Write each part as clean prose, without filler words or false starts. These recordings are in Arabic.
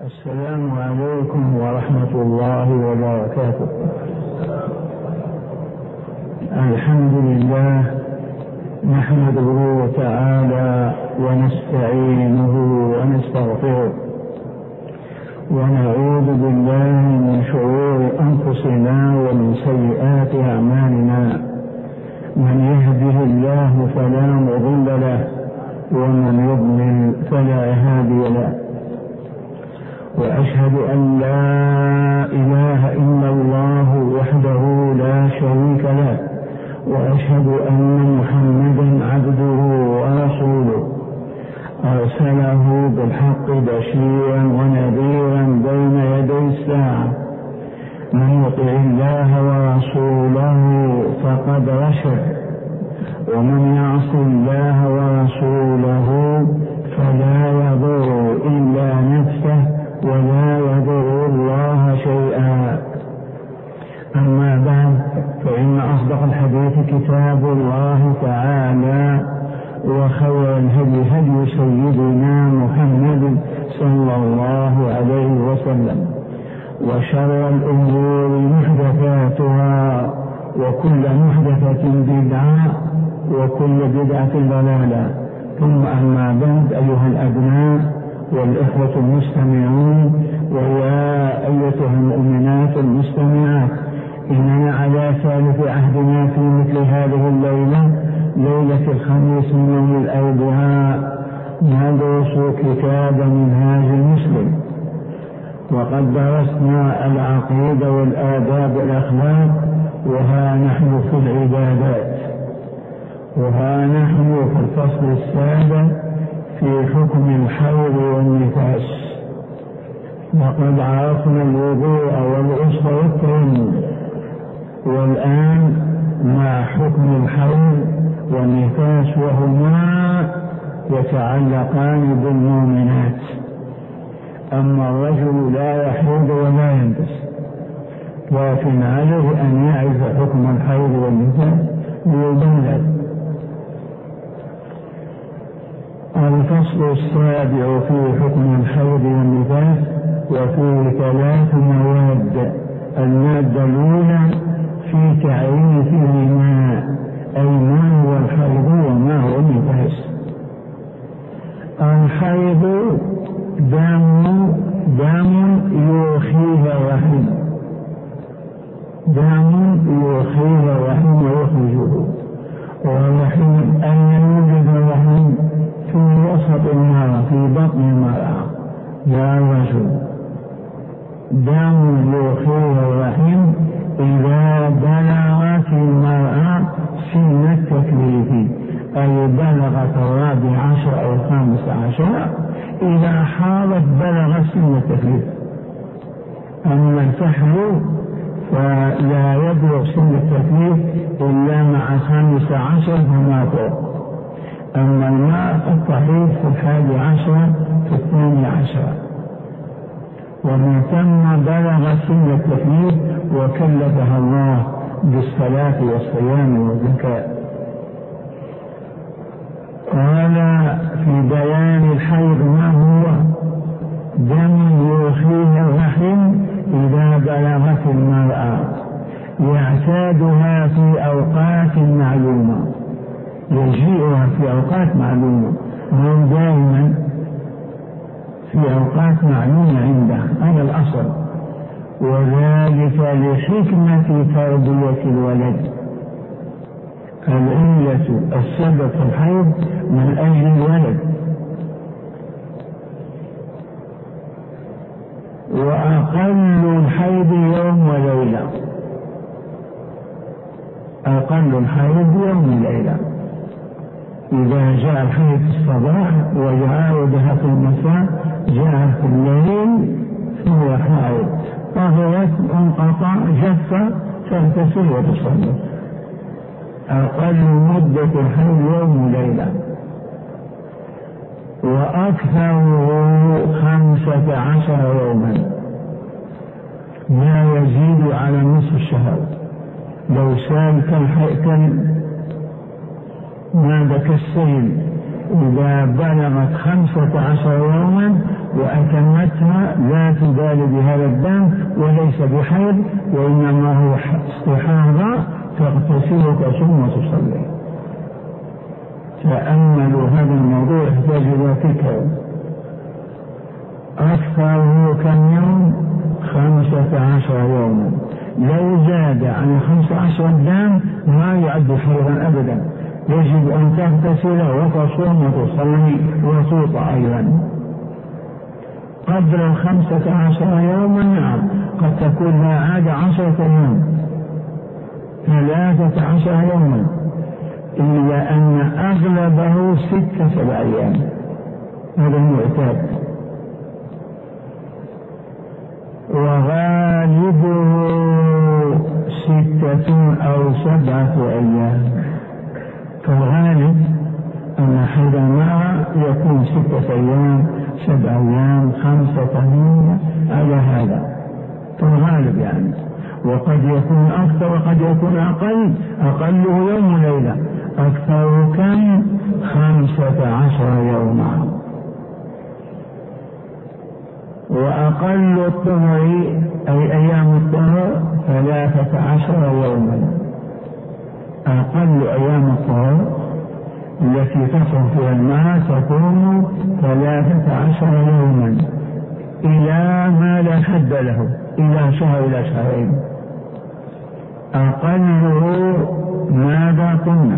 السلام عليكم ورحمة الله وبركاته. الحمد لله نحمده تعالى ونستعينه ونستغفره ونعوذ بالله من شرور أنفسنا ومن سيئات أعمالنا. من يهده الله فلا مضل له ومن يضلل فلا هادي له، وأشهد أن لا إله إلا الله وحده لا شريك له، وأشهد أن محمدا عبده ورسوله أرسله بالحق بشيرا ونذيرا بين يدي الساعة. من يطع الله ورسوله فقد رشد، ومن يعص الله ورسوله فلا يضر إلا نفسه ولا يضر الله شيئا. أما بعد، فإن أصدق الحديث كتاب الله تعالى، وخير الهدي هدي سيدنا محمد صلى الله عليه وسلم، وشر الأمور محدثاتها، وكل محدثة بدعة، وكل بدعة ضلالة. ثم أما بعد، أيها الأبناء والإخوة المستمعون، ويا أيتها المؤمنات المستمعات، إننا على ثالث عهدنا في مثل هذه الليلة، ليلة الخميس من يوم الأربعاء، ندرس كتاب منهاج المسلم. وقد درسنا العقيدة والآداب والأخلاق، وها نحن في العبادات، وها نحن في الفصل السابع في حكم الحيض والنفاس. وقد عرفنا الوضوء والغسل والتيمم، والآن مع حكم الحيض والنفاس، وهما يتعلقان بالمؤمنات. أما الرجل لا يحيض ولا ينفس، لكن عليه أن يعرف حكم الحيض والنفاس ليبلغ. الفصل السابع في حكم الحيض والنفاس، وفيه 3 مواد. المادة الأولى في تعريفهما، أي ما هو الحيض وما هو النفاس. الحيض دم يوخيه الرحم، دم يوخيه الرحم ويخرجه. والرحم أن يوجد الرحم في وسط المرأة، في بطن المرأة، لا الرجل. دم يوخيه الرحم إذا بلغت المرأة سن التكليف، أي بلغت 14 أو 15. إذا حاضت بلغت سن التكليف. أما الفحل فلا يبلغ سن التكليف إلا مع 15 فما فوق. أما الماء قد تحيض في 11 في 12، ومن ثم بلغ سن التكليف وكلفها الله بالصلاة والصيام والزكاة. قال في بيان الحيض ما هو: دم يوخيه الرحم إذا بلغت المرأة، يعتادها في أوقات معلومة، يجيئها في أوقات معلومة، مو دائما، في أوقات معلومة عندها، هذا الأصل. وذلك لحكمة تربية الولد. العلة السبب في الحيض من أجل الولد. وأقل الحيض يوم وليلة، أقل الحيض يوم وليلة. إذا جاء الحيض في الصباح وجاء في المساء، جاء في الليل، فهو حائض. طهرت، انقطع، جف، تغتسل وتصلي. أقل مدة الحيض يوم وليلة، وأكثره 15 يوما، ما يزيد على نصف الشهر. لو سال ماذا كالسيل، إذا بلغت 15 يوما وأتمتها لا تبالي بهذا الدم وليس بحيض وإنما هو استحاضة تغتسل تصوم وتصلي. تأملوا هذا الموضوع يحتاج إلى فكر. أكثره كم يوم؟ 15 يوما. لو زاد عن 15 دام ما يعد حيضا أبدا، يجب أن تغتسل وتصوم وتصلي وتوطأ أيضا. قبل 15 يوما نعم قد تكون لها عادة 10 يوم 13 يوما، إلا أن أغلبه 6-7 أيام، هذا المعتاد. وغالبه 6 أو 7 أيام، فالغالب أن حيض المرأة يكون 6 أيام 7 أيام 5 8 على هذا فالغالب يعني. وقد يكون أكثر وقد يكون أقل، أقله يوم وليلة، أكثر كم 15 يوما. وأقل الطهر أي أيام الطهر 13 يوما. أقل أيام الطهر التي تصل فيها الماء تكون 13 يوما إلى ما لا حد له، إلى شهر إلى شهرين. أقله ماذا قلنا؟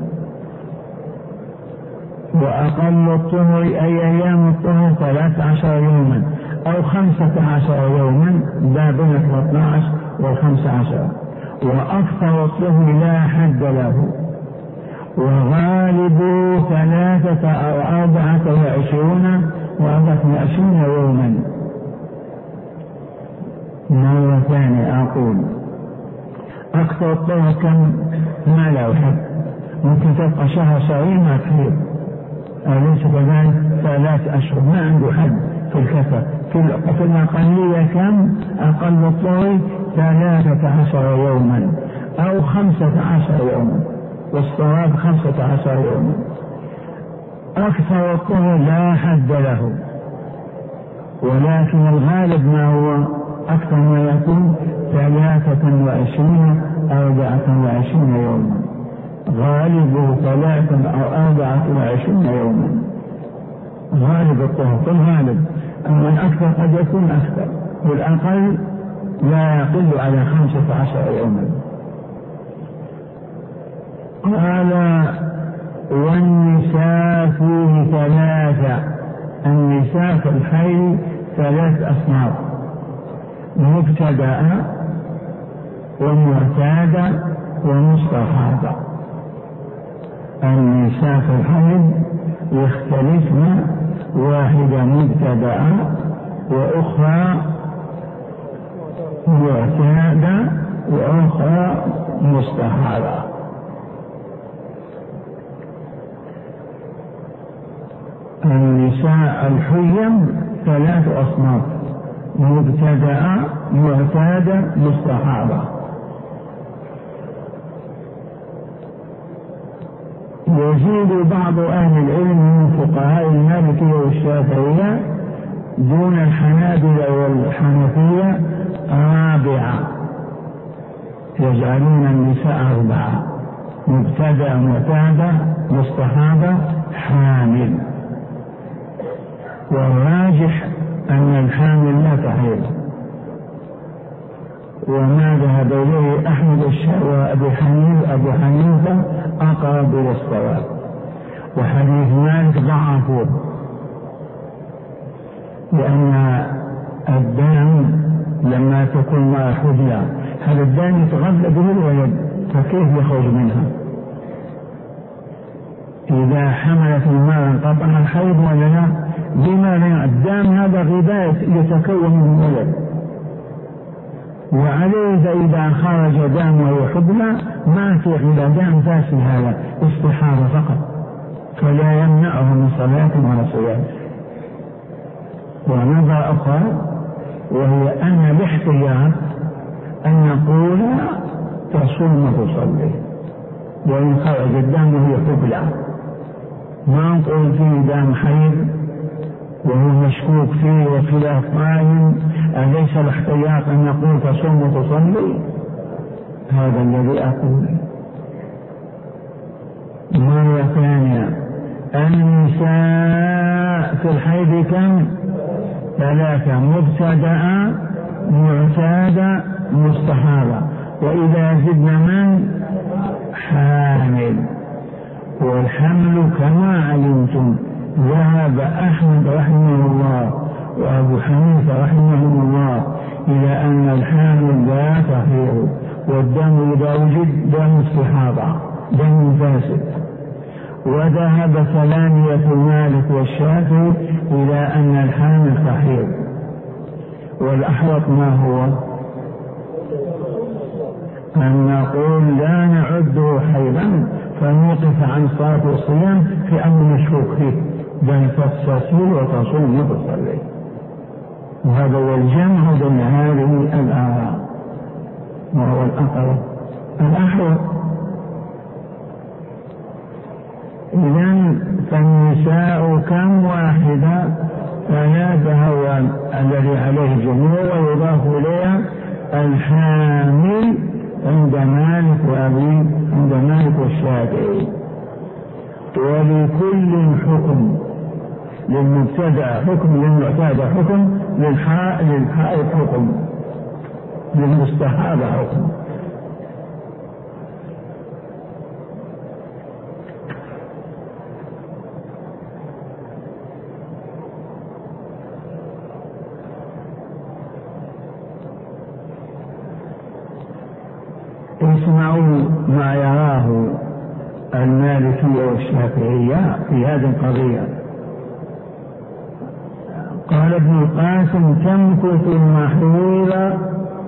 وأقل الطهر أي أيام الطهر 13 يوما أو 15 يوما، لا بين 13 و15. وأكثر الطهر لا حد له، وغالب 3 أو 24 و24 يوما. مرة ثانية أقول أكثر الطهر كم؟ ما لا حد، ممكن تبقى شهر شهرين ما تحيض، أليس كذلك؟ 3 أشهر ما عنده حد في الكفة. في الأقلية كم؟ أقل الطهر 13 يوما أو 15 يوما، والصواب 15 يوما. أكثر الطهر لا حد له، ولكن الغالب ما هو أكثر ما يكون 23 أو 24 يوما، غالبه 3 أو 24 يوما غالب الطهر في الغالب. أما الأكثر قد يكون أكثر، والأقل لا يقل على 15 يوما. قال والنساء فيه 3. النساء في الحي 3 أصناف: مبتدأ ومعتادة ومستحاضة. النساء في الحي يختلفن، واحدة مبتدأ وأخرى معتادة وأخرى مستحاضة. النساء الحيم 3 أصناف: مبتدأ معتادة مستحاضة. يزيد بعض أهل العلم من فقهاء المالكية والشافعية دون الحنابلة والحنفية 4، يجعلون النساء 4: مبتدأ معتادة مستحاضة حامل. والراجح أن الحامل لا تحيض، وما ذهب إليه أحمد وأبو حنيفة أقرب إلى الصواب، وحديث مالك ضعفوه، لأن الدم لما تكون مع حجة هذا الدم يتغذى به الولد، فكيف يخرج منها؟ إذا حملت المرأة انقطع الحيض ولا لا؟ بما الدم هذا غذاء يتكون من الولد، وعليه إذا خرج دم وهو حبلى ما في إلا دم فاسد، هذا استحاضة فقط، فلا يمنعه من صلاة ولا صيام. ونظرة أخرى وهي أن الاحتياط أن نقول تصوم وتصلي وإن خرج الدم وهي حبلى، ما نقول فيه دم حيض وهو مشكوك فيه وخلاف قائم، أليس الاحتياط أن نقول تصوم وتصلي؟ هذا الذي أقول. مرة ثانية، النساء في الحيض كم؟ 3: مبتدأ، معتادة، مستحاضة. وإذا زدنا من؟ حامل. والحمل كما علمتم ذهب أحمد رحمه الله وأبو حنيفة رحمه الله إلى أن الحامل لا تحيض، والدم إذا وجد دم استحاضة، دم فاسد. وذهب ثانية مالك والشافعي إلى أن الحامل تحيض. والأحوط ما هو؟ أن نقول لا نعده حيضا فنوقف عن صلاة والصيام في أمر مشكوك فيه، بل تغتسل وتصوم وتصلي. وهذا هو الجمع بين هذه الآراء، وهو الأقرب الأحوط. إذن فالنساء كم؟ واحدة. 3 هو الذي عليه الجمهور، ويضاف إليها الحامل عند مالك عند مالك والشافعي. ولكل حكم، للمبتدأ حكم، للمعتاد حكم، للحائض حكم، للمستحاضة حكم. اسمعوا ما يراه المالكية والشافعية في هذه القضية. قال ابن القاسم: تمكث المحيض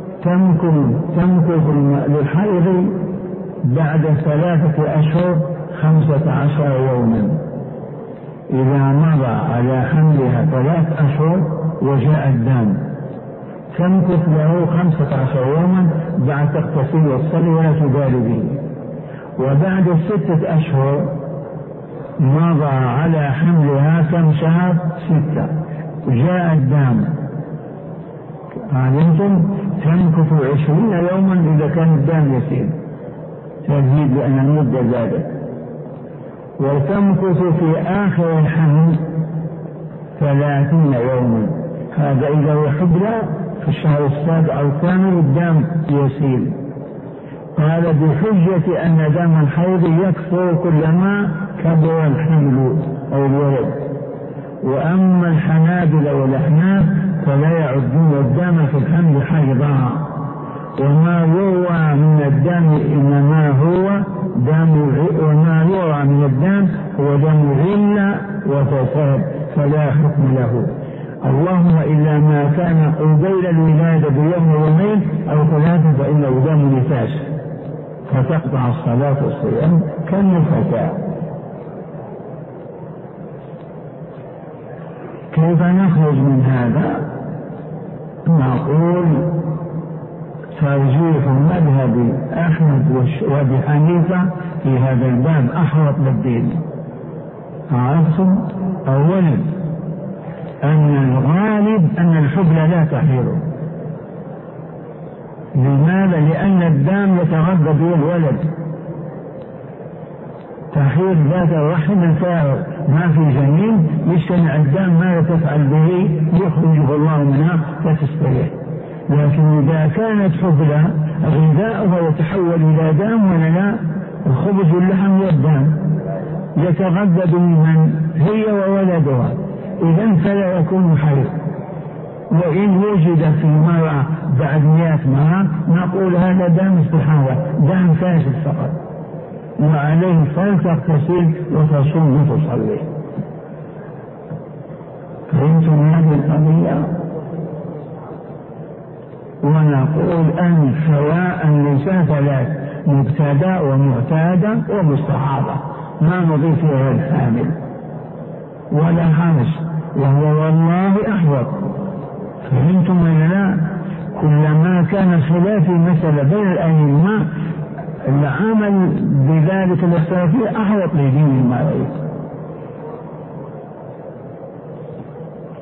تمكث للحيض بعد 3 أشهر 15 يوما. إذا مضى على حملها 3 أشهر وجاء الدم تمكث له 15 يوما بعد تغتسل وتصلي ولا تبالي به. وبعد 6 أشهر مضى على حملها كم شهر؟ 6، جاء الدم، علمتم تمكث 20 يوما إذا كان الدم يسير، تزيد لأن المدة زادت. وتمكث في آخر الحمل 30 يوما، هذا إذا وحبل في الشهر السابع أو الثامن الدم يسيل. قال بحجة أن دم الحيض يكثر كلما كبر الحمل أو الولد. وأما الحنابلة والأحناف فلا يعدون الدم في الحمل حيضا، وما يروى من الدم إنما هو وما يروى من الدم هو دم غلة وفساد، فلا حكم له، اللهم إلا ما كان قبيل الولادة بيوم يومين أو 3 فإنه دم نفاس فتقطع الصلاة والصيام كالنفساء. كيف نخرج من هذا؟ نقول ترجيح مذهب أحمد وأبي حنيفة في هذا الباب أحوط للدين. عرفتم؟ أولا أن الغالب أن الحبل لا تحيض. لماذا؟ لأن الدم يتغذى به الولد، تحيض ذات الرحم الفارغ ما في جنين، يجتمع الدم ماذا تفعل به؟ يخرجه الله منها فتستريح. لكن إذا كانت حبلى غذاؤها يتحول إلى دم ولا لا؟ الخبز واللحم والدم يتغذى من هي وولدها، إذن فلا يكون حيض. وإن وجد في المرأة بعد 100 مرة نقول هذا دم استحاضة، دم فاسد فقط، وعليه فلتغتسل وتصوم وتصلي. فهمتم هذه القضية؟ ونقول أن سواء النساء 3: مبتدأ ومعتادة ومستحاضة، ما نضيف إلى الحامل ولا حرج، وهو والله أحوط. فهمتم ولا لا؟ كلما كان خلاف المسألة بين الأئمة العمل بذلك الاختلافية أحوط لدين المعرفة.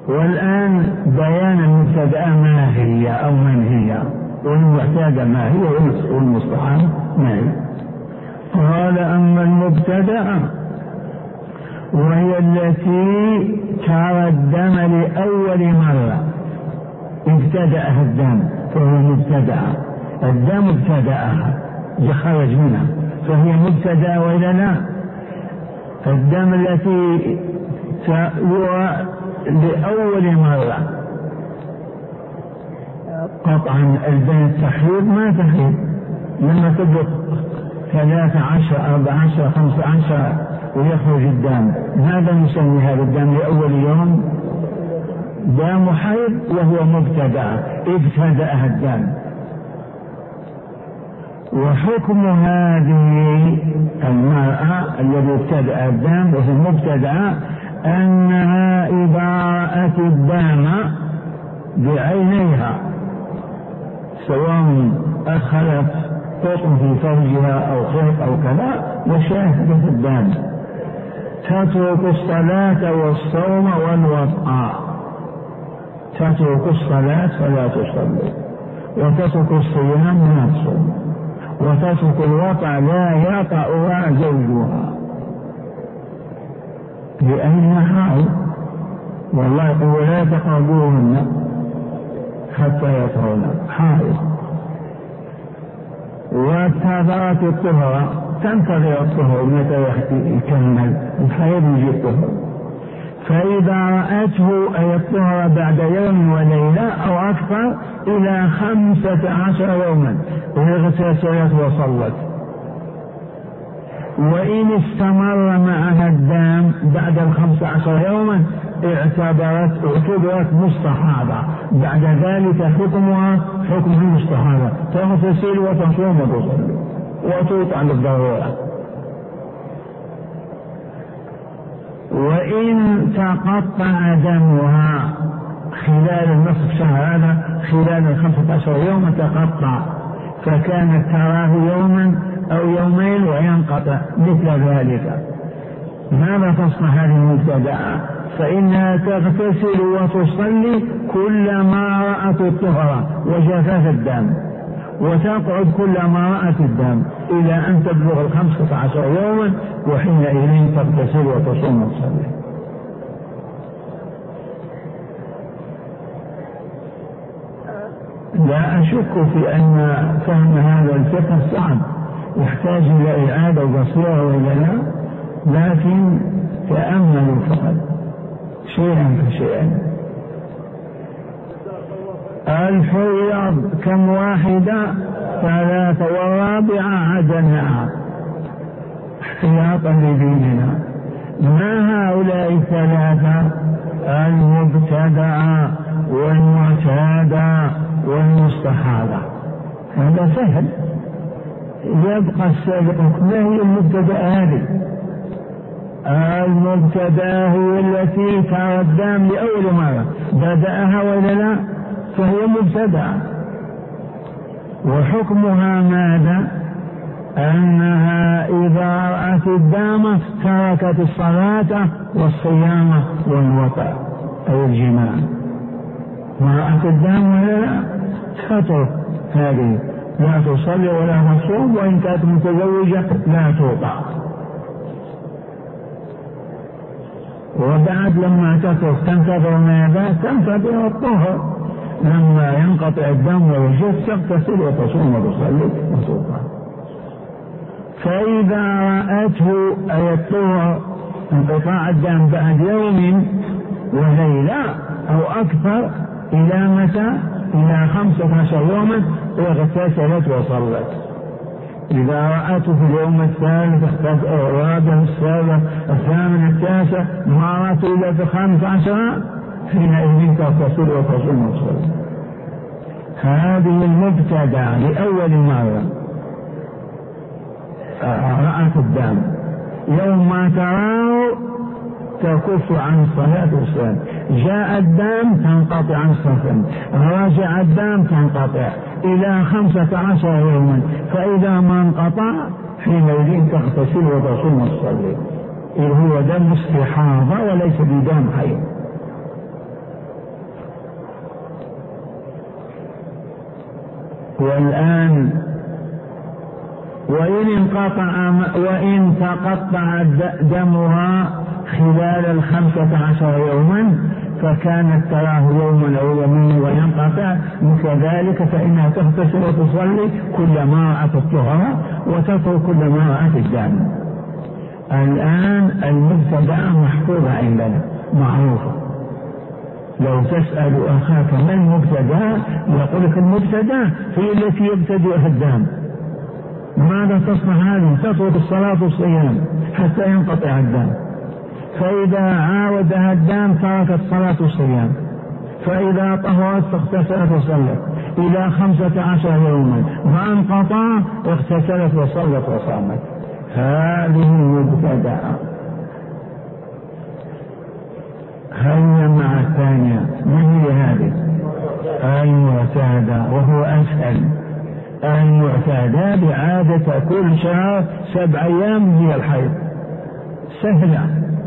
والآن بيان المبتدأ ما هي أو من هي، والمعتادة ما هي، والمصطلح ما هي. قال: أما المبتدأ وهي التي ترى الدم لأول مرة، ابتدأها الدم فهو مبتدأ، الدم ابتدأها خرج منها فهي مبتدأ وإلا لا؟ الدم التي يرى لأول مرة، قطعا البنت تحيض ما تحيض لما تبلغ 13 14 15 ويخرج الدم، ماذا نسمي هذا الدم لأول يوم؟ دم حيض وهو مبتدأ، ابتدأها الدم. وحكم هذه المرأة الذي ابتدأ الدم وهي مبتدأ أنها إذا رأت الدم بعينيها، سواء أدخلت قطن في فرجها أو خيط أو كذا وشاهدت الدم، تترك الصلاة والصوم والوطأ، تترك الصلاة فلا تصلي، وتترك الصيام لا تصوم، وتترك الوطأ لا يطأها زوجها لأنها حائض، والله يقول: لا تقربوهن حتى يطهرن، حائض. وانتظرت الطهر، تنتظر الطهر متى يكمل الحيض يجي الطهر، فإذا رأته أي الطهر بعد يوم وليلة أو أكثر إلى 15 يوما اغتسلت وصلت. وإن استمر معها الدم بعد 15 يوما اعتبرت مستحاضة، بعد ذلك حكمها حكم المستحاضة، تغتسل وتصوم وتصلي وتوطأ للضرورة. وإن تقطع دمها خلال النصف شهر، هذا خلال 15 يوما تقطع، فكانت تراه يوما أو يومين وينقطع مثل ذلك، ماذا تصنع هذه المبتدأة؟ فإنها تغتسل وتصلي كلما رأت الطهر وجفاف الدم، وتقعد كلما رأت الدم إلى أن تبلغ 15 يوما، وحينئذ تغتسل وتصوم وتصلي. لا أشك في أن فهم هذا الفقه صعب، يحتاج إلى إعادة وبصيرة وإلى لا، لكن تأملوا فقط شيئا فشيئا. الحيض كم واحدة؟ 3، والرابعة عدنها احتياطا لديننا. ما هؤلاء 3؟ المبتدأ والمعتادة والمستحاضة. هذا سهل، يبقى السابق. ما هي المبتدأ هذه؟ المبتدأ هي التي ترى الدم لأول مرة، بدأها ولا لا؟ فهي مبتدأ. وحكمها ماذا؟ أنها إذا رأت الدم تركت الصلاة والصيام والوطأ أو الجماع. ما رأت الدم ولا لا تترك هذه، لا تصلي ولا تصوم، وإن كانت متزوجة لا توطأ. وبعد لما تترك تنتظر ماذا؟ تنتظر الطهر، لما ينقطع الدم ويجف تغتسل وتصوم وتصلي وتوطأ. فإذا رأته أي الطهر انقطاع الدم بعد يوم وليلة أو أكثر إلى متى؟ إلى 15 يوما اغتسلت وصلت. إذا رأته في اليوم الثالث الرابع السابع الثامن التاسع ما رأته إلا في 15 حينئذ تغتسل وتصوم وتصلي. هذه المبتدأ لأول مرة رأت الدم، يوم ما تراه تكف عن الصلاة والصيام، جاء الدم تنقطع عن الصلاة، رجع الدم تنقطع إلى 15 يوما، فإذا ما انقطع حينئذ تغتسل وتصوم وتصلي. إذ هو دم استحاضة وليس بدم حيض. والآن وإن تقطع دمها خلال 15 يوما فكانت تراه يوما أو يومين وينقطع كذلك، فإنها تغتسل وتصلي كل ما رأت الطهر وتترك كل ما رأت الدم. الآن المبتدأ محفوظة عندنا معروفة. لو تسأل أخاك ما المبتدأ يقول لك المبتدأ هي التي يبتدئها الدم. ماذا تصنع هذه؟ تترك الصلاة والصيام حتى ينقطع الدم، فإذا عاودها الدم تركت الصلاة والصيام، فإذا طهرت اغتسلت وصلت إلى 15 يوما ما انقطع اغتسلت وصلت وصامت. هذه المبتدأ. هيا مع الثانية، من هي هذه؟ المعتادة، وهو أسهل. المعتادة بعادة كل شهر 7 أيام هي الحيض، سهلة.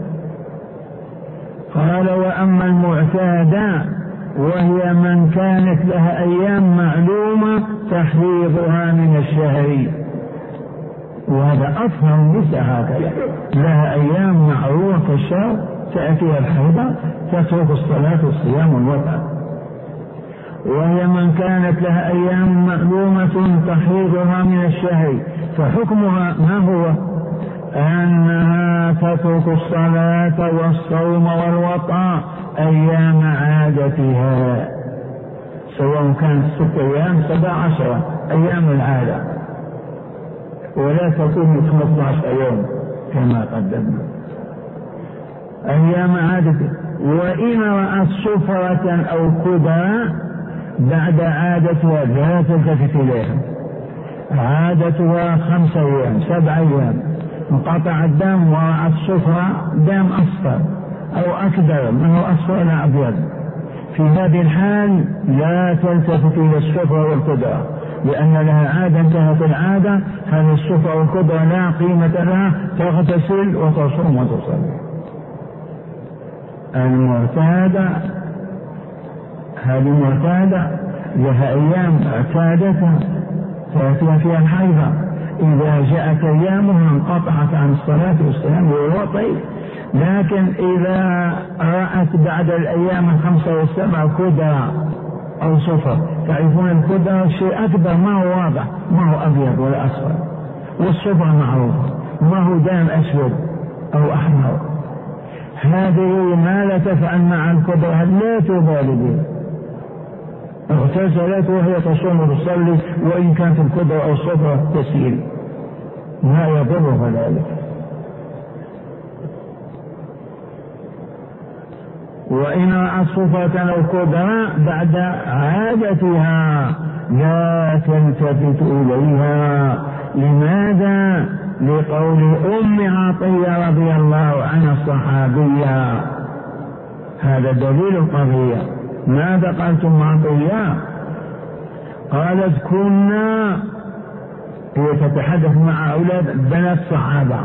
قال وأما المعتادة وهي من كانت لها أيام معلومة تحريضها من الشهر، وهذا أفهم النساء هكذا، لها أيام معروفة في الشهر تأتيها الحيضة تترك الصلاة والصيام والوضع. وهي من كانت لها أيام معلومة تحريضها من الشهر فحكمها ما هو؟ أنها تترك الصلاة والصوم والوطأ أيام عادتها، سواء كانت 6 أيام 17 أيام العادة، ولا تكون 15 يوم كما قدمنا أيام عادتها. وإن رأت صفرة أو كدرة بعد عادتها لا تلتفت إليها، عادتها 5 أيام 7 أيام انقطع الدم ورأت صفرة دم أصفر أو أكدر، ما هو أصفر ولا أبيض، في هذه الحال لا تلتفت إلى الصفرة والكدرة، لأن لها عادة انتهت العادة. هذه الصفرة والكدرة لا قيمة لها، تغتسل وتصوم وتصلي. المعتادة هذه معتادة لها أيام اعتادتها تأتيها فيها الحيضة، إذا جاءت أيامها انقطعت عن الصلاة والصيام والوطئ. لكن إذا رأت بعد الأيام 5 و7 كدرة أو صفر، تعرفون الكدرة شيء أكبر ما هو واضح، ما هو أبيض ولا أصفر، والصفر معروف ما هو دم أسود أو أحمر. هذه ما لا تفعل مع الكدرة، لا تبالي بها، اغتسلت وهي تصوم وتصلي، وإن كانت الكدرة أو الصفرة تسيل ما يضرها ذلك. وإن رأت صفرة أو كدرة بعد عادتها لا تلتفت إليها. لماذا؟ لقول أم عطية رضي الله عنها الصحابية، هذا دليل القضية. ماذا قالت أم عطية؟ قالت كنا، هي تتحدث مع أولاد بنات الصحابة،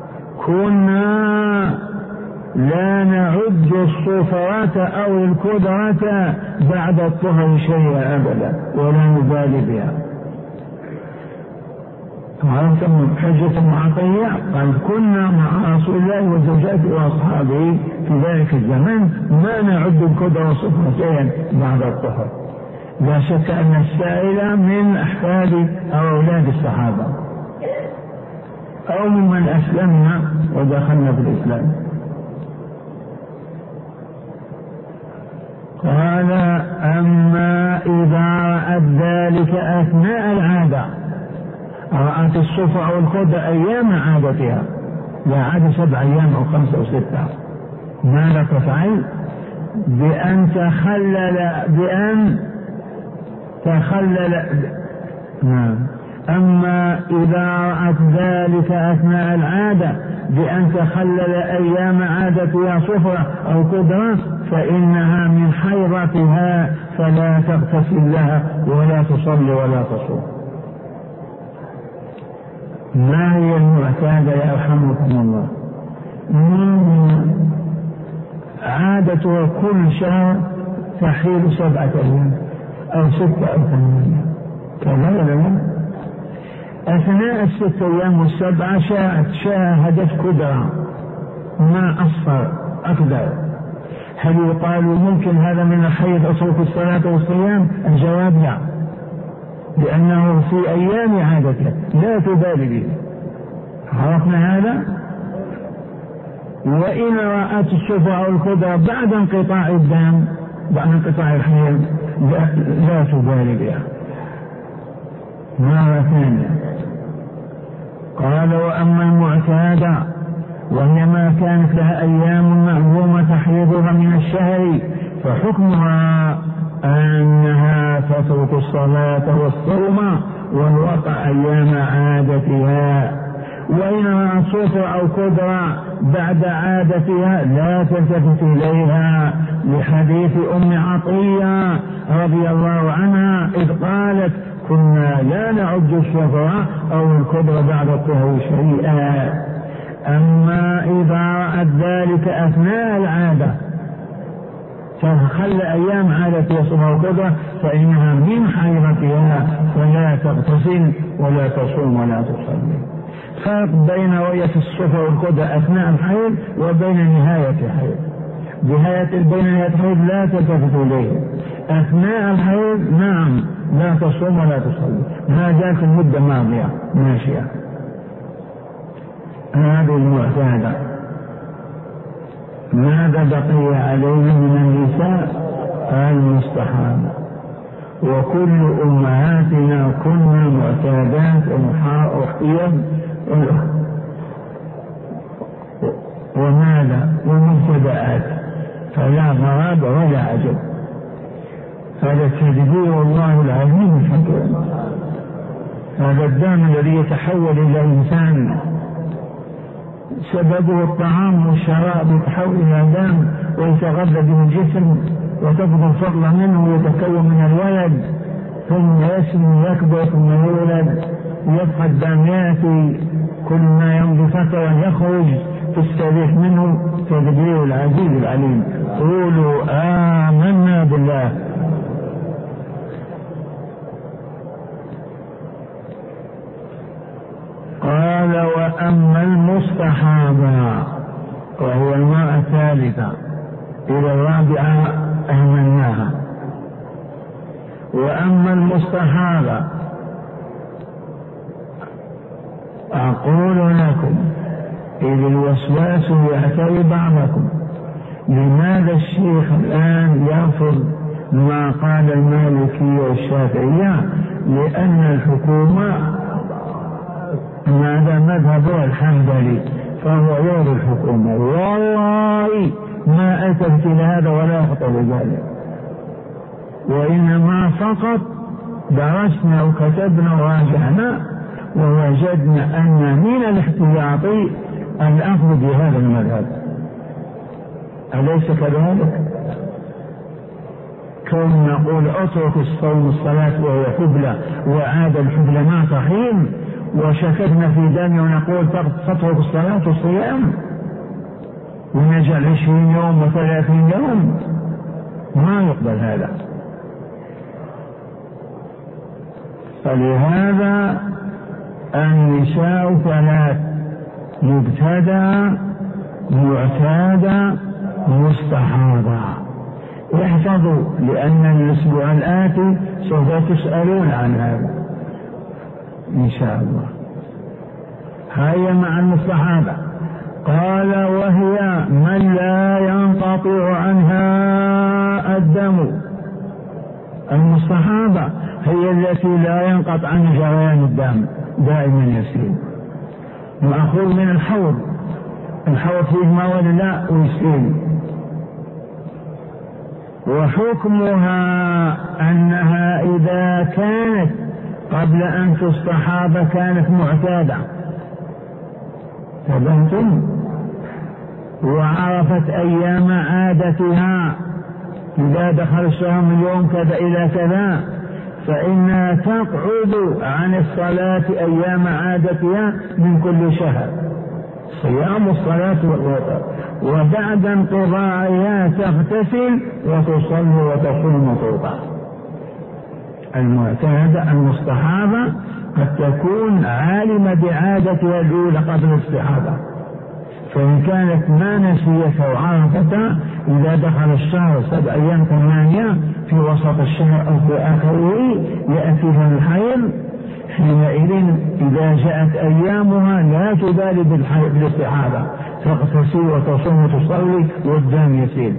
كنا لا نعد الصفرة أو الكدرة بعد الطهر شيئا أبدا ولا نبالي بها. وعرفتم حجة معطية؟ قال كنا مع رسول الله وزوجاته وأصحابه في ذلك الزمن ما نعد الكدرة والصفرة شيئا بعد الطهر. لا شك أن السائلة من أحفاد أو أولاد الصحابة أو ممن أسلمنا ودخلنا في الإسلام. قال أما إذا رأت ذلك أثناء العادة، رأت الصفرة والكدرة أيام عادتها، لا عادة 7 أيام أو 5 أو 6، ماذا تفعل؟ بأن تخلل نعم. أما إذا رأت ذلك أثناء العادة بأن تخلل أيام عادتها صفرة أو كدرة فإنها من حيضتها فلا تغتسل لها ولا تصلي ولا تصوم. ما هي المعتادة يا رحمكم الله؟ عادتها كل شهر تحيل 7 أيام أو 6 أو 8، كذلك أثناء 6 أيام والسبعة شاهدت كدرة ما أصفر أكبر، هل يقال ممكن هذا من الحيض أترك الصلاة والصيام؟ الجواب لا، لأنه في أيام عادته لا تبالي به. عرفنا هذا. وإن رأت الصفرة أو الكدرة بعد انقطاع الدم بعد انقطاع الحيض لا تبالي بها مرة ثانية. قال وأما المعتادة وهي ما كانت لها أيام معلومة تحيضها من الشهر فحكمها أنها تترك الصلاة والصوم والوطأ أيام عادتها. وإن رأت صفرة أو كدرة بعد عادتها لا تلتفت إليها، لحديث أم عطية رضي الله عنها إذ قالت كنا لا نعد الصفرة أو الكدرة بعد الطهر شيئا. أما إذا رأت ذلك أثناء العادة فخلى أيام عادة الصفرة والكدرة فإنها من حيضتها فلا تغتسل ولا تصوم ولا تصلي. فرق بين رؤية الصفرة والكدرة أثناء الحيض وبين نهاية الحيض. بين نهاية الحيض لا تلتفت إليه، أثناء الحيض نعم لا تصوم ولا تصلي ما زالت المدة ماضية ماشية. هذه المعتادة. ماذا بقي عليه من النساء؟ المستحاضة. وكل أمهاتنا كنا معتادات وحيض وماذا ومبتدأات، فلا غرابة ولا عجب. هذا تدبير الله العظيم الحكيم. هذا الدم الذي يتحول إلى إنسان سببه الطعام والشراب يتحول إلى دم ويتغذى به الجسم وتفضل الفضل منه ويتكون من الولد ثم يسمو يكبر ثم يولد ويبقى الدم يأتي كل ما يمضي فترة يخرج تستريح منه. تدبير العزيز العليم. قولوا آمنا بالله. قال وأما المستحاضة وهي المرأة الثالثة إلى الرابعة أهملناها. وأما المستحاضة أقول لكم إذ الوسواس يعتري بعضكم لماذا الشيخ الآن يرفض ما قال المالكي والشافعية؟ لأن الحكومة هذا مذهب الحنبلي فهو غير الحكومة. والله ما أتت إلى هذا ولا أخطأ بذلك، وإنما فقط درسنا وكتبنا وراجعنا ووجدنا أن من الاحتياطي الأخذ بهذا المذهب. أليس كذلك؟ كون نقول اترك الصوم والصلاة وهي حبلى وعاد الحبلى ما تحين وشككنا في دمي ونقول تترك الصلاة والصيام ونجعل 20 يوم و30 يوم، ما يقبل هذا. فلهذا النساء ثلاث: مبتدأ معتادة مستحاضة. احفظوا لأن الأسبوع الآتي سوف تسألون عن هذا إن شاء الله. هيا مع المستحاضة. قال وهي من لا ينقطع عنها الدم. المستحاضة هي التي لا ينقطع عن جريان الدم دائما يسير، مأخوذ من الحوض. الحوض فيه ما ولا لا ويسير. وحكمها أنها إذا كانت قبل أن تستحاض كانت معتادة، فبنتم وعرفت أيام عادتها إذا دخل الشهر من يوم كذا إلى كذا فإنها تقعد عن الصلاة أيام عادتها من كل شهر، صيام الصلاة والوتر، وبعد انقضائها تغتسل وتصلي وتصوم وتطهر. المعتادة المستحاضة قد تكون عالمة بعادتها الأولى قبل الاستحاضة، فإن كانت ما نسيتها وعرفتها إذا دخل الشهر 7 أيام 8 في وسط الشهر أو في آخره يأتيها الحيض، حينئذ إذا جاءت أيامها لا تبالي بالاستحاضة، تغتسل وتصوم وتصلي والدم يسيل،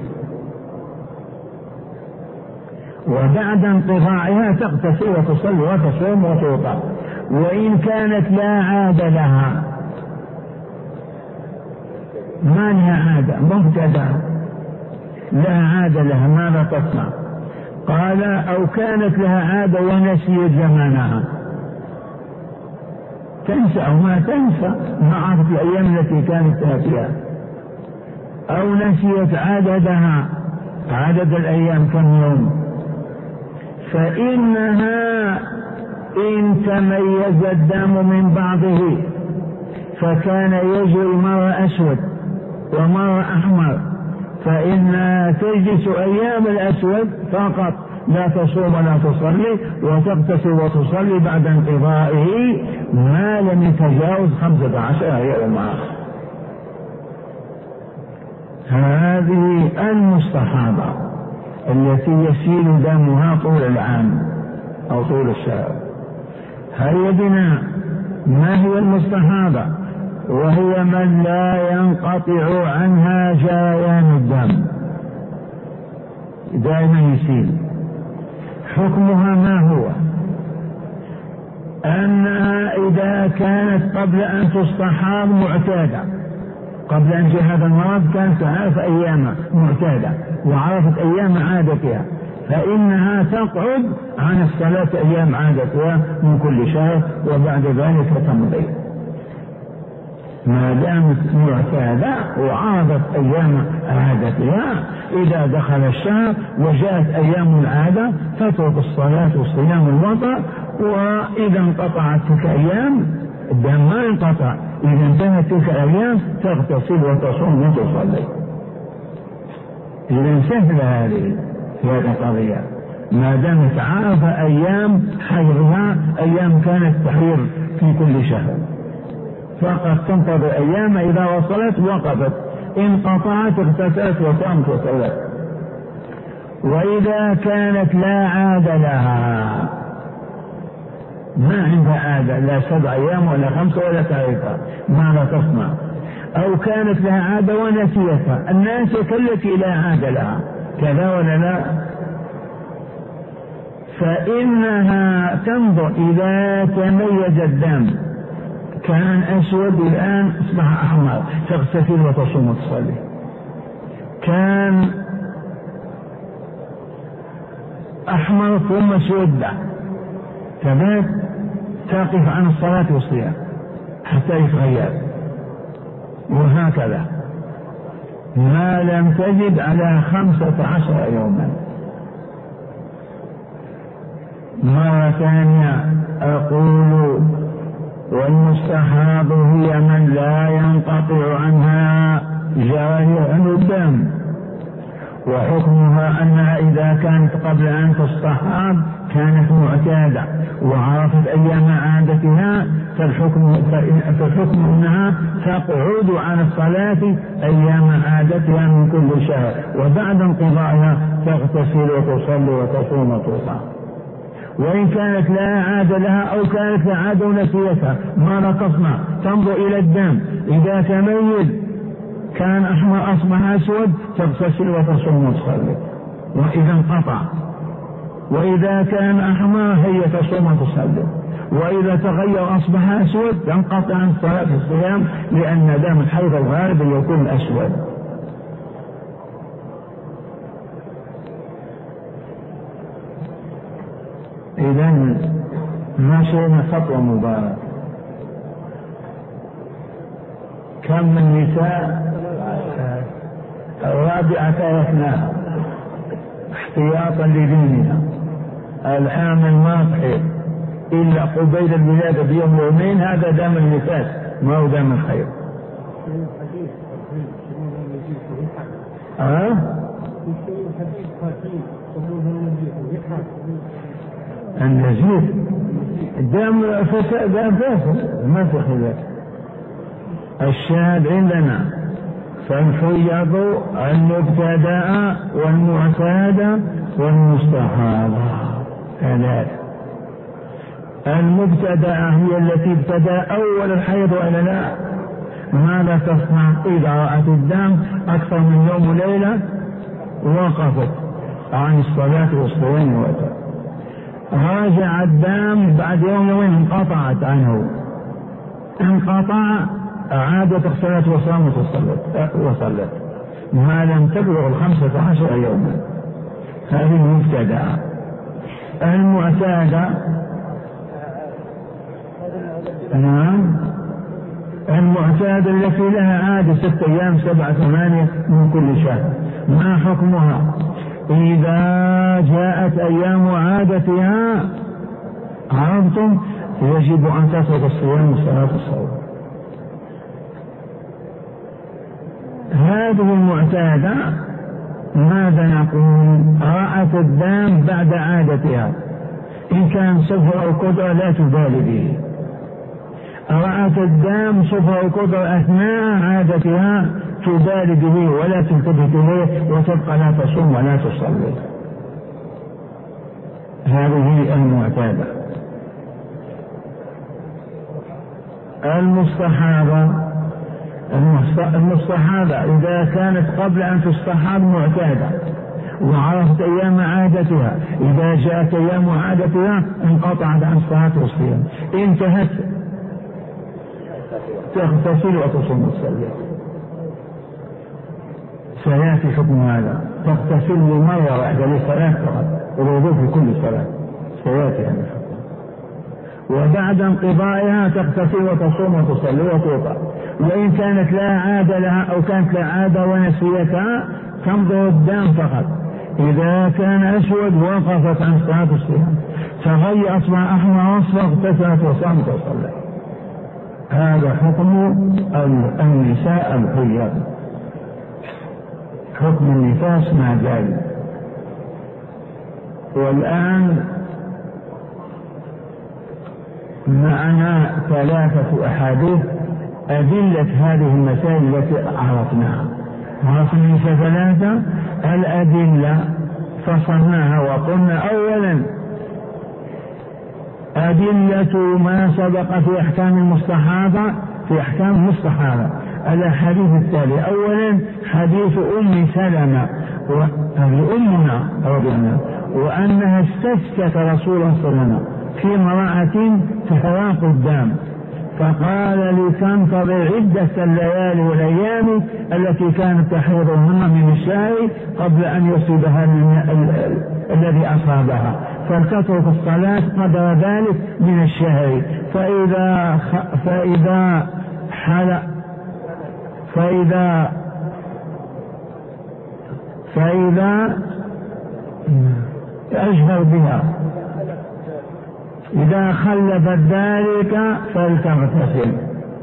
وبعد انقضاعها تغتسل وتصلي وتصوم وتوطأ. وإن كانت لا عادة لها، ما لها عادة، مبتدأ لا عادة لها، ماذا تصنع؟ قال أو كانت لها عادة ونسيت زمانها، تنسى أو ما تنسى، ما عرفت الأيام التي كانت فيها، أو نسيت عددها، عدد الأيام كم يوم، فإنها إن تميز الدم من بعضه فكان يجري مرة أسود ومرة أحمر، فإنها تجلس أيام الأسود فقط، لا تصوم ولا تصلي، وتغتسل وتصلي بعد انقضائه ما لم يتجاوز 15 يوما. هذه المستحاضة التي يسيل دمها طول العام أو طول الشهر. هيا بنا، ما هي المستحاضة؟ وهي من لا ينقطع عنها جريان الدم، دائما يسيل. حكمها ما هو؟ أنها إذا كانت قبل أن تستحاض معتادة، قبل أن جاء هذا المرض كانت تعرف أيام معتادة وعرفت أيام عادتها، فإنها تقعد عن الصلاة أيام عادتها من كل شهر، وبعد ذلك تمضي ما دامت معتادة وعرضت أيام عادتها. إذا دخل الشهر وجاءت أيام العادة تترك الصلاة والصيام والوضع، وإذا انقطعت تلك أيام الدم ما انقطع، إذا انتهت تلك الأيام تغتسل وتصوم وتصلي. إذا سهلة هذه القضية، ما دامت عارفة أيام حيضها، أيام كانت تحيض في كل شهر، فقط تنتظر أيام، إذا وصلت وقفت، انقطعت اغتسلت وصامت وصلت. وإذا كانت لا عادة لها، ما عندها عادة، لا 7 أيام ولا 5 ولا تعرفها، ماذا تصنع؟ أو كانت لها عادة ونسيتها، الناسية التي لا عادة لها، كذا ولا لا؟ فإنها تنظر إذا تميز الدم، كان أسود الآن أصبح أحمر، تغتسل وتصوم وتصلي. كان أحمر ثم اسود، تبات تقف عن الصلاة والصيام حتى يتغير، وهكذا ما لم تجد على 15 يوما. مرة ثانية أقول: والمستحاض هي من لا ينقطع عنها جريان الدم، وحكمها أنها إذا كانت قبل أن تستحاض كانت معتادة وعرفت أيام عادتها، فالحكم أنها تقعد عن الصلاة أيام عادتها من كل شهر، وبعد انقضائها تغتسل وتصلي وتصوم وتصام. وإن كانت لا عادة لها أو كانت لا عادة ونسيتها، ماذا تصنع؟ تنظر إلى الدم، إذا تميز كان أحمر أصبح أسود تغتسل وتصوم وتصلي، وإذا انقطع، وإذا كان أحمر هي تصوم وتصلي، وإذا تغير أصبح أسود تنقطع عن الصلاة والصيام، لأن دم الحيض الغالب يكون أسود. إذن ماشينا خطوة مباركة. كم من نساء؟ الرابعة تركناها احتياطا لديننا. الحامل ما تحيض إلا قبيل الولادة بيوم يومين، هذا دم النفاس ما هو دم الحيض. النزيف دم فاسد ما في خلاف. الشاهد عندنا فالحيض المبتدأ والمعتادة والمستحاضة ثلاثة. المبتدأ هي التي ابتدأ أول الحيض وإلا لا؟ ماذا تصنع إذا رأت الدم أكثر من يوم وليلة؟ وقفت عن الصلاة والصيام والزكاة. راجع الدم بعد يومين انقطعت عنه، انقطع، أعادت الصلاة وصامت وصلت ما لم تبلغ 15 يوما. هذه المبتدأ. المعتادة نعم المعتادة التي لها عادة 6 أيام 7 8 من كل شهر. ما حكمها؟ إذا جاءت أيام عادتها عرفتم يجب أن تترك الصيام والصلاة والصوم. هذه المعتادة ماذا نقول؟ رأت الدم بعد عادتها، إن كان صفر أو قدرة لا تبالي به. رأت الدم صفر أو قدرة أثناء عادتها تبالي به ولا تلتفت إليه وتبقى لا تصوم ولا تصلي. هذه المعتادة. المستحاضة إذا كانت قبل أن تستحاض معتادة وعرفت أيام عادتها، إذا جاءت أيام عادتها انقطعت عن الصلاة والصيام، انتهت تغتسل وتصوم وتصلي. سيأتي حكم هذا، تغتسل لمرة واحدة للصلاة فقط، الوضوء في كل صلاة، سيأتي هذا الحكم. وبعد انقضائها تغتسل وتصوم وتصلي وتوضع. وإن كانت لا عادة لها أو كانت لا عادة ونسيتها تنظر الدم فقط، إذا كان أسود وقفت عن صلاة الصيام، تغير أصبح أحمر أصفر اغتسلت وصامت وصلت. هذا حكم النساء الحيض. حكم النفاس ما زال. والآن معنا 3 أحاديث أدلة هذه المسائل التي عرفناها. عرفنا 3 الأدلة فصلناها وقلنا أولا أدلة ما سبق في أحكام المستحاضة في أحكام المستحاضة. الحديث التالي أولا حديث أم سلمة أمنا رضي الله عنها وأنها استفتت رسول الله صلى الله عليه وسلم في امرأة تحراق الدم فقال لتنتظر عدة الليالي والأيام التي كانت تحيضهن من الشهر قبل أن يصيبها الذي أصابها، فلتترك الصلاة قدر ذلك من الشهر، فإذا أشهر بها إذا خلفت ذلك فلتغتسل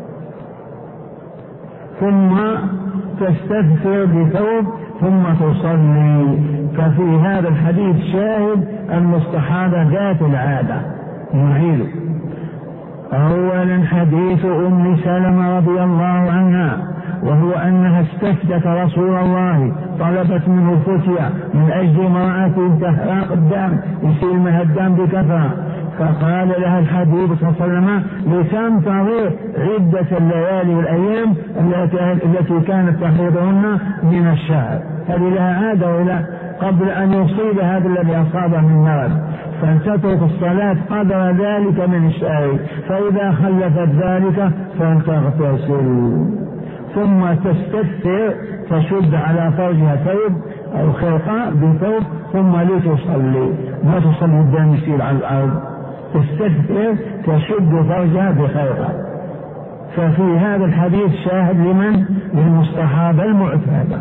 ثم تستغفر بثوب ثم تصلي. ففي هذا الحديث شاهد المستحاضة ذات العادة. نعيد أولا حديث أم سلمة رضي الله عنها وهو أنها استفتت رسول الله، طلبت منه الفتية من أجل امرأة تحرق الدم يصير منها الدم بكثرة، فقال لها الحبيب صلى الله عليه وسلم لتنتظر عدة الليالي والأيام التي كانت تحيضهن من الشهر. هذه لها عادة ولا قبل أن يصيب هذا الذي أصابه من مرض، فلتترك الصلاة قدر ذلك من الشهر، فإذا خلفت ذلك فلتغتسل ثم تستكثر تشد على فرجها ثوب أو خرقة بثوب ثم لتصلي، ما تصلي الدم يسير على الأرض، تستكثر تشد فرجها بخرقة. ففي هذا الحديث شاهد لمن؟ للمستحاضة المعتادة.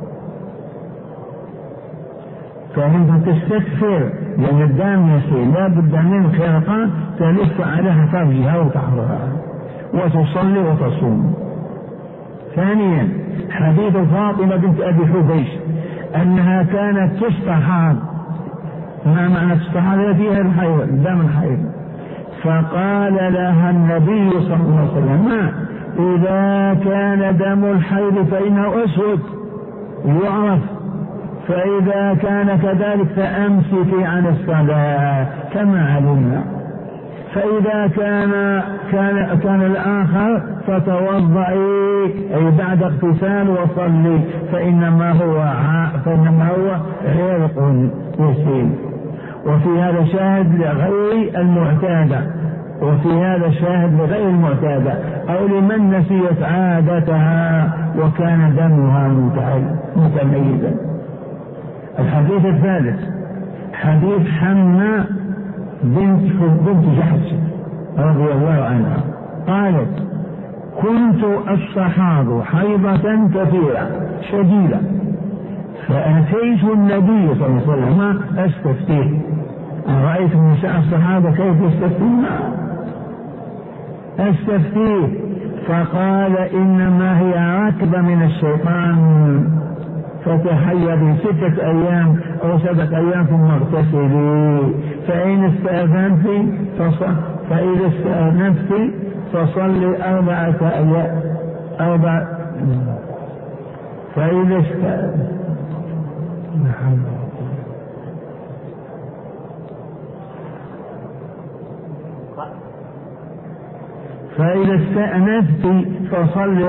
فأنت تستكثر لأن الدم يسير لا بد من خرقة تلف عليها فرجها وتحرها وتصلي وتصوم. ثانيا حديث فاطمة بنت أبي حبيش أنها كانت تستحاض ما معنى الصحابة فيها الحيض دم الحيض؟ فقال لها النبي صلى الله عليه وسلم إذا كان دم الحيض فإنه أسود يعرف، فإذا كان كذلك فأمسكي عن الصلاة كما علمنا، فإذا كان الآخر فتوضئي أي بعد اغتسال وصلي، فإنما هو عرق يسيل. وفي هذا شاهد لغير المعتادة، وفي هذا شاهد لغير المعتادة أو لمن نسيت عادتها وكان دمها متميزا. الحديث الثالث حديث حمنا بنت جحش رضي الله عنها قالت كنت أستحاض حيضة كثيرة شديدة فأتيت النبي صلى الله عليه وسلم أستفتيه. رأيت نساء الصحابة كيف يستفتون؟ أستفتيه فقال إنما هي ركبة من الشيطان فتحيضي 6 أيام أو 7 أيام ثم اغتسلي، فإذا استأذنت فصلي 4 أيام فإذا استأنفت فصلي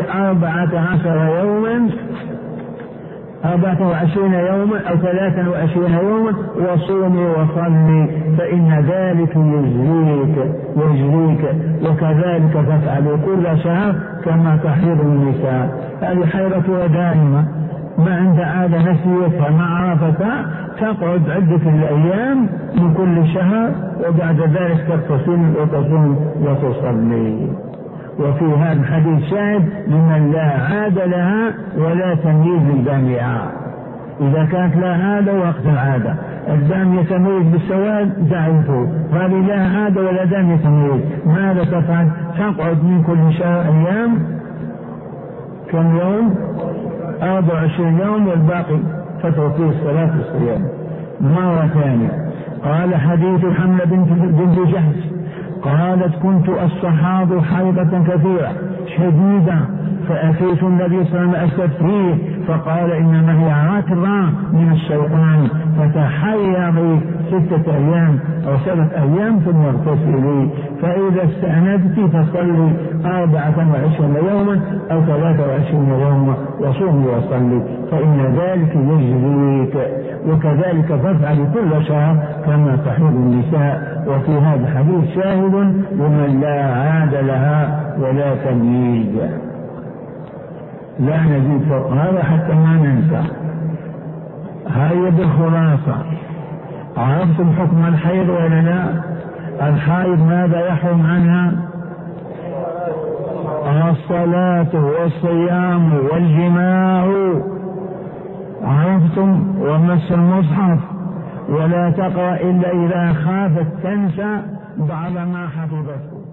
24 يوما أو 23 يوما وصومي وصلي، فإن ذلك يجزيك وكذلك تفعل كل شهر كما تحيض النساء. هذه حيرتها دائمة، ما عند عادة نسيتها ما عرفتها تقعد عدة الأيام من كل شهر وبعد ذلك تغتسل وتصوم وتصلي. وفي هذا الحديث شاهد لمن لا عاد لها ولا تمييز لدمها. إذا كانت لا عادة وقت العادة الدم يتميز بالسواد دعيته، هذه لا عادة ولا دم يتميز، ماذا تفعل؟ تقعد من كل شهر أيام كم يوم؟ 24 يوم والباقي فترك الصلاة والصيام. مرة ثانية قال حديث حملة بنت جحش قالت كنت أستحاض حيضة كثيرة شديدة فأتيت النبي صلى الله عليه وسلم أستفتيه فقال إنما هي ركضة من الشيطان فتحيضي 6 أيام أو 7 أيام ثم اغتسلي، فإذا استأنبت فصلي 24 يوما أو 23 يوما وصومي وصلي، فإن ذلك يجزيك وكذلك تفعل كل شهر كما تحيض النساء. وفي هذا الحديث شاهد لمن لا عاد لها ولا تمييز. لا نزيد فوق هذا حتى ما ننسى. هيا بالخلاصة، عرفتم حكم الحيض ولا لا؟ الحائض ماذا يحرم عنها؟ الصلاة والصيام والجماع، عرفتم؟ ومس المصحف، ولا تقرأ إلا إذا خافت تنسى بعض ما حفظته.